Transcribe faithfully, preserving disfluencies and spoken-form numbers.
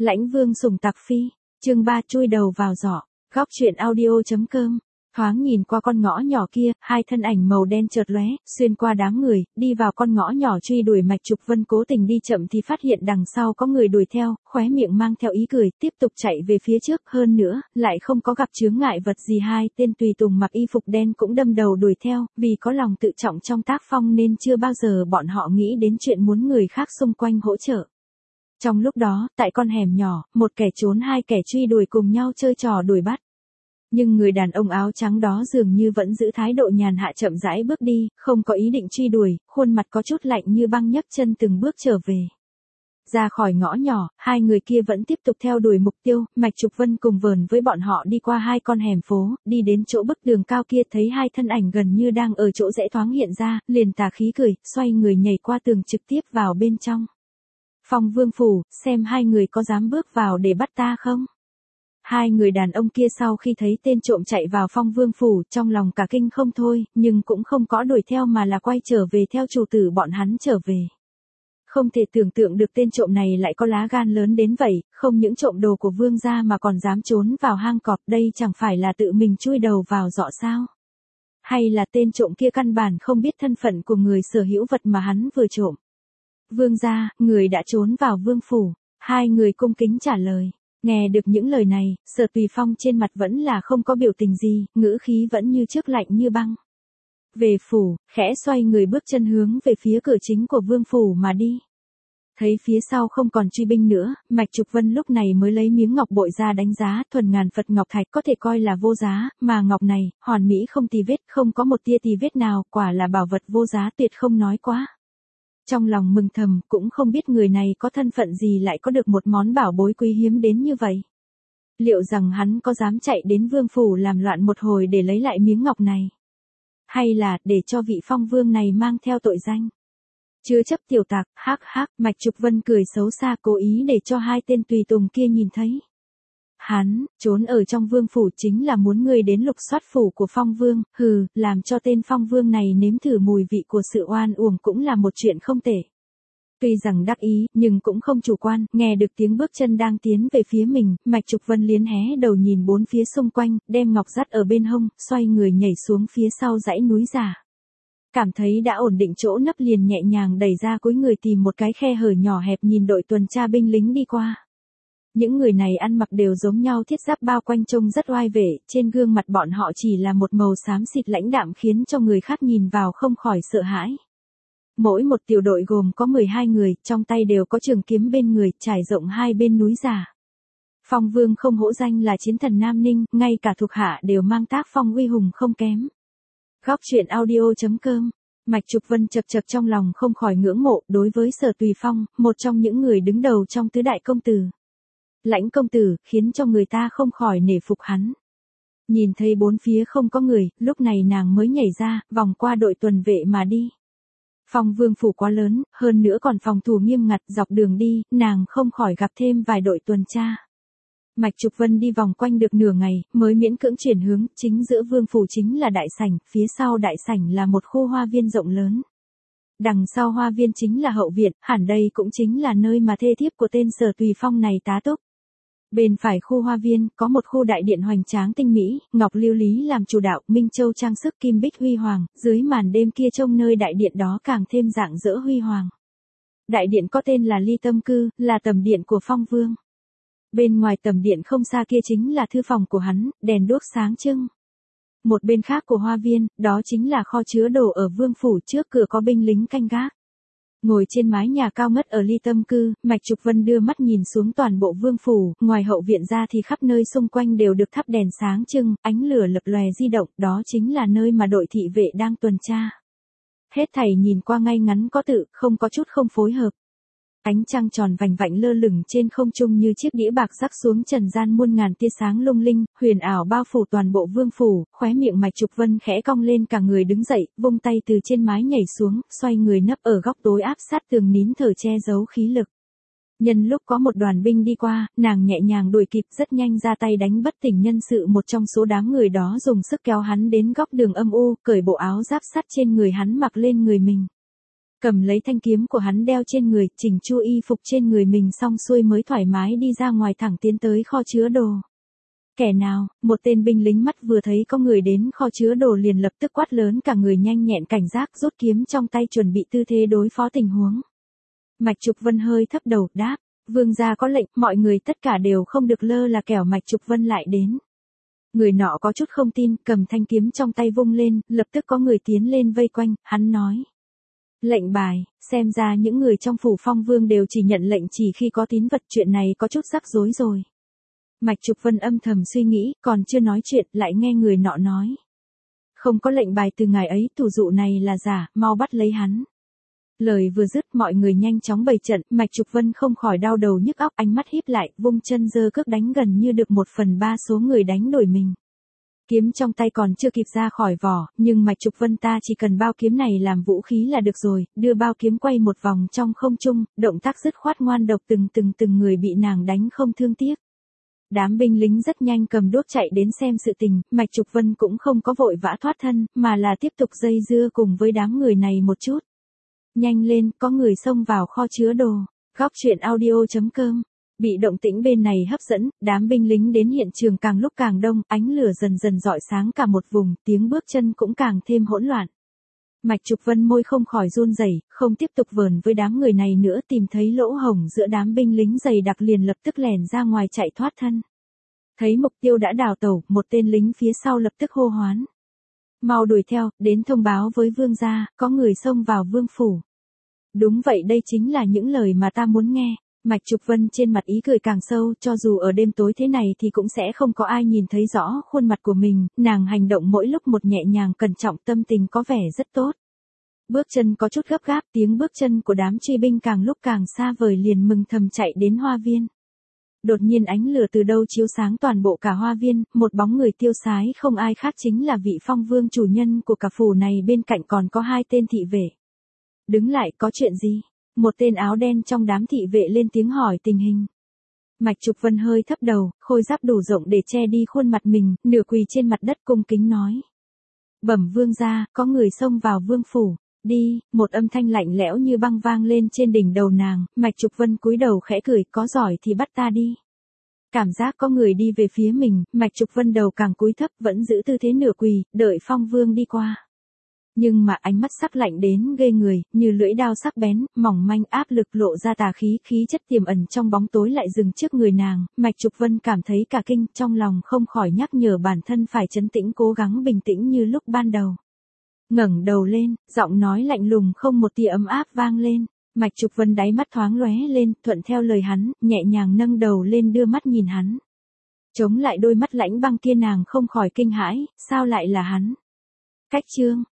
Lãnh Vương sủng tặc phi, chương ba chui đầu vào giỏ, góc truyện audio.com. Thoáng nhìn qua con ngõ nhỏ kia, hai thân ảnh màu đen chợt lóe, xuyên qua đám người, đi vào con ngõ nhỏ truy đuổi. Mạch Trục Vân cố tình đi chậm thì phát hiện đằng sau có người đuổi theo, khóe miệng mang theo ý cười, tiếp tục chạy về phía trước. Hơn nữa, lại không có gặp chướng ngại vật gì. Hai tên tùy tùng mặc y phục đen cũng đâm đầu đuổi theo, vì có lòng tự trọng trong tác phong nên chưa bao giờ bọn họ nghĩ đến chuyện muốn người khác xung quanh hỗ trợ. Trong lúc đó, tại con hẻm nhỏ, một kẻ trốn hai kẻ truy đuổi cùng nhau chơi trò đuổi bắt. Nhưng người đàn ông áo trắng đó dường như vẫn giữ thái độ nhàn hạ, chậm rãi bước đi, không có ý định truy đuổi, khuôn mặt có chút lạnh như băng, nhấc chân từng bước trở về. Ra khỏi ngõ nhỏ, hai người kia vẫn tiếp tục theo đuổi mục tiêu. Mạch Trục Vân cùng vờn với bọn họ đi qua hai con hẻm phố, đi đến chỗ bức tường cao kia, thấy hai thân ảnh gần như đang ở chỗ rẽ thoáng hiện ra, liền tà khí cười, xoay người nhảy qua tường trực tiếp vào bên trong. Phong Vương phủ, xem hai người có dám bước vào để bắt ta không? Hai người đàn ông kia sau khi thấy tên trộm chạy vào Phong Vương phủ, trong lòng cả kinh không thôi, nhưng cũng không có đuổi theo mà là quay trở về theo chủ tử bọn hắn trở về. Không thể tưởng tượng được tên trộm này lại có lá gan lớn đến vậy, không những trộm đồ của vương gia mà còn dám trốn vào hang cọp, đây chẳng phải là tự mình chui đầu vào giỏ sao? Hay là tên trộm kia căn bản không biết thân phận của người sở hữu vật mà hắn vừa trộm? Vương gia, người đã trốn vào vương phủ. Hai người cung kính trả lời. Nghe được những lời này, Sở Tùy Phong trên mặt vẫn là không có biểu tình gì, ngữ khí vẫn như trước lạnh như băng. Về phủ, khẽ xoay người bước chân hướng về phía cửa chính của vương phủ mà đi. Thấy phía sau không còn truy binh nữa, Mạch Trục Vân lúc này mới lấy miếng ngọc bội ra đánh giá. Thuần ngàn Phật ngọc thạch có thể coi là vô giá, mà ngọc này, hoàn mỹ không tì vết, không có một tia tì vết nào, quả là bảo vật vô giá tuyệt không nói quá. Trong lòng mừng thầm, cũng không biết người này có thân phận gì lại có được một món bảo bối quý hiếm đến như vậy. Liệu rằng hắn có dám chạy đến vương phủ làm loạn một hồi để lấy lại miếng ngọc này? Hay là, để cho vị Phong Vương này mang theo tội danh? Chứa chấp tiểu tặc, hắc hắc, Mạch Trục Vân cười xấu xa, cố ý để cho hai tên tùy tùng kia nhìn thấy. Hắn, trốn ở trong vương phủ chính là muốn ngươi đến lục soát phủ của Phong Vương, hừ, làm cho tên Phong Vương này nếm thử mùi vị của sự oan uổng cũng là một chuyện không tệ. Tuy rằng đắc ý, nhưng cũng không chủ quan, nghe được tiếng bước chân đang tiến về phía mình, Mạch Trục Vân liến hé đầu nhìn bốn phía xung quanh, đem ngọc dắt ở bên hông, xoay người nhảy xuống phía sau dãy núi già. Cảm thấy đã ổn định chỗ nấp liền nhẹ nhàng đẩy ra, cúi người tìm một cái khe hở nhỏ hẹp nhìn đội tuần tra binh lính đi qua. Những người này ăn mặc đều giống nhau, thiết giáp bao quanh trông rất oai vệ, trên gương mặt bọn họ chỉ là một màu xám xịt lãnh đạm khiến cho người khác nhìn vào không khỏi sợ hãi. Mỗi một tiểu đội gồm có mười hai người, trong tay đều có trường kiếm bên người, trải rộng hai bên núi già. Phong Vương không hổ danh là chiến thần Nam Ninh, ngay cả thuộc hạ đều mang tác phong uy hùng không kém. Góc truyện audio.com. Mạch Trục Vân chập chập trong lòng không khỏi ngưỡng mộ đối với Sở Tùy Phong, một trong những người đứng đầu trong tứ đại công tử. Lãnh công tử, khiến cho người ta không khỏi nể phục hắn. Nhìn thấy bốn phía không có người, lúc này nàng mới nhảy ra, vòng qua đội tuần vệ mà đi. Phong Vương phủ quá lớn, hơn nữa còn phòng thủ nghiêm ngặt, dọc đường đi, nàng không khỏi gặp thêm vài đội tuần tra. Mạch Trục Vân đi vòng quanh được nửa ngày, mới miễn cưỡng chuyển hướng, chính giữa vương phủ chính là đại sảnh, phía sau đại sảnh là một khu hoa viên rộng lớn. Đằng sau hoa viên chính là hậu viện, hẳn đây cũng chính là nơi mà thê thiếp của tên Sở Tùy Phong này tá túc. Bên phải khu hoa viên, có một khu đại điện hoành tráng tinh mỹ, ngọc lưu lý làm chủ đạo, minh châu trang sức kim bích huy hoàng, dưới màn đêm kia trông nơi đại điện đó càng thêm rạng rỡ huy hoàng. Đại điện có tên là Ly Tâm Cư, là tầm điện của Phong Vương. Bên ngoài tầm điện không xa kia chính là thư phòng của hắn, đèn đuốc sáng trưng. Một bên khác của hoa viên, đó chính là kho chứa đồ ở vương phủ, trước cửa có binh lính canh gác. Ngồi trên mái nhà cao ngất ở Ly Tâm Cư, Mạch Trục Vân đưa mắt nhìn xuống toàn bộ vương phủ, ngoài hậu viện ra thì khắp nơi xung quanh đều được thắp đèn sáng trưng, ánh lửa lập lòe di động, đó chính là nơi mà đội thị vệ đang tuần tra. Hết thảy nhìn qua ngay ngắn có tự, không có chút không phối hợp. Ánh trăng tròn vành vạnh lơ lửng trên không trung như chiếc đĩa bạc rắc xuống trần gian, muôn ngàn tia sáng lung linh, huyền ảo bao phủ toàn bộ vương phủ. Khóe miệng Mạch Trục Vân khẽ cong lên, cả người đứng dậy, vung tay từ trên mái nhảy xuống, xoay người nấp ở góc tối áp sát tường, nín thở che giấu khí lực. Nhân lúc có một đoàn binh đi qua, nàng nhẹ nhàng đuổi kịp, rất nhanh ra tay đánh bất tỉnh nhân sự một trong số đám người đó, dùng sức kéo hắn đến góc đường âm u, cởi bộ áo giáp sắt trên người hắn mặc lên người mình. Cầm lấy thanh kiếm của hắn đeo trên người, chỉnh chu y phục trên người mình xong xuôi mới thoải mái đi ra ngoài thẳng tiến tới kho chứa đồ. Kẻ nào, một tên binh lính mắt vừa thấy có người đến kho chứa đồ liền lập tức quát lớn cả người nhanh nhẹn cảnh giác rút kiếm trong tay chuẩn bị tư thế đối phó tình huống. Mạch Trục Vân hơi thấp đầu, đáp, vương gia có lệnh, mọi người tất cả đều không được lơ là kẻo Mạch Trục Vân lại đến. Người nọ có chút không tin, cầm thanh kiếm trong tay vung lên, lập tức có người tiến lên vây quanh, hắn nói. Lệnh bài, xem ra những người trong phủ Phong Vương đều chỉ nhận lệnh chỉ khi có tín vật, chuyện này có chút rắc rối rồi. Mạch Trục Vân âm thầm suy nghĩ, còn chưa nói chuyện, lại nghe người nọ nói. Không có lệnh bài từ ngài ấy, thủ dụ này là giả, mau bắt lấy hắn. Lời vừa dứt, mọi người nhanh chóng bày trận, Mạch Trục Vân không khỏi đau đầu nhức óc, ánh mắt híp lại, vung chân giơ cước đánh gần như được một phần ba số người đánh đổi mình. Kiếm trong tay còn chưa kịp ra khỏi vỏ, nhưng Mạch Trục Vân ta chỉ cần bao kiếm này làm vũ khí là được rồi, đưa bao kiếm quay một vòng trong không trung, động tác dứt khoát ngoan độc, từng từng từng người bị nàng đánh không thương tiếc. Đám binh lính rất nhanh cầm đuốc chạy đến xem sự tình, Mạch Trục Vân cũng không có vội vã thoát thân, mà là tiếp tục dây dưa cùng với đám người này một chút. Nhanh lên, có người xông vào kho chứa đồ. Góc truyện audio chấm com. Bị động tĩnh bên này hấp dẫn, đám binh lính đến hiện trường càng lúc càng đông, ánh lửa dần dần rọi sáng cả một vùng, tiếng bước chân cũng càng thêm hỗn loạn. Mạch Trục Vân môi không khỏi run rẩy, không tiếp tục vờn với đám người này nữa, tìm thấy lỗ hổng giữa đám binh lính dày đặc liền lập tức lèn ra ngoài chạy thoát thân. Thấy mục tiêu đã đào tẩu, một tên lính phía sau lập tức hô hoán. Mau đuổi theo, đến thông báo với vương gia, có người xông vào vương phủ. Đúng vậy, đây chính là những lời mà ta muốn nghe. Mạch Trục Vân trên mặt ý cười càng sâu, cho dù ở đêm tối thế này thì cũng sẽ không có ai nhìn thấy rõ khuôn mặt của mình, nàng hành động mỗi lúc một nhẹ nhàng cẩn trọng, tâm tình có vẻ rất tốt. Bước chân có chút gấp gáp, tiếng bước chân của đám truy binh càng lúc càng xa vời, liền mừng thầm chạy đến hoa viên. Đột nhiên ánh lửa từ đâu chiếu sáng toàn bộ cả hoa viên, một bóng người tiêu sái không ai khác chính là vị Phong Vương chủ nhân của cả phủ này, bên cạnh còn có hai tên thị vệ. Đứng lại, có chuyện gì? Một tên áo đen trong đám thị vệ lên tiếng hỏi tình hình. Mạch Trục Vân hơi thấp đầu, khôi giáp đủ rộng để che đi khuôn mặt mình, nửa quỳ trên mặt đất cung kính nói. Bẩm vương gia, có người xông vào vương phủ. Đi, một âm thanh lạnh lẽo như băng vang lên trên đỉnh đầu nàng, Mạch Trục Vân cúi đầu khẽ cười, có giỏi thì bắt ta đi. Cảm giác có người đi về phía mình, Mạch Trục Vân đầu càng cúi thấp, vẫn giữ tư thế nửa quỳ, đợi Phong Vương đi qua. Nhưng mà ánh mắt sắc lạnh đến ghê người, như lưỡi dao sắc bén, mỏng manh, áp lực lộ ra tà khí, khí chất tiềm ẩn trong bóng tối lại dừng trước người nàng, Mạch Trục Vân cảm thấy cả kinh, trong lòng không khỏi nhắc nhở bản thân phải trấn tĩnh, cố gắng bình tĩnh như lúc ban đầu. Ngẩng đầu lên, giọng nói lạnh lùng không một tia ấm áp vang lên, Mạch Trục Vân đáy mắt thoáng lóe lên, thuận theo lời hắn, nhẹ nhàng nâng đầu lên đưa mắt nhìn hắn. Chống lại đôi mắt lãnh băng kia, nàng không khỏi kinh hãi, sao lại là hắn? Cách chương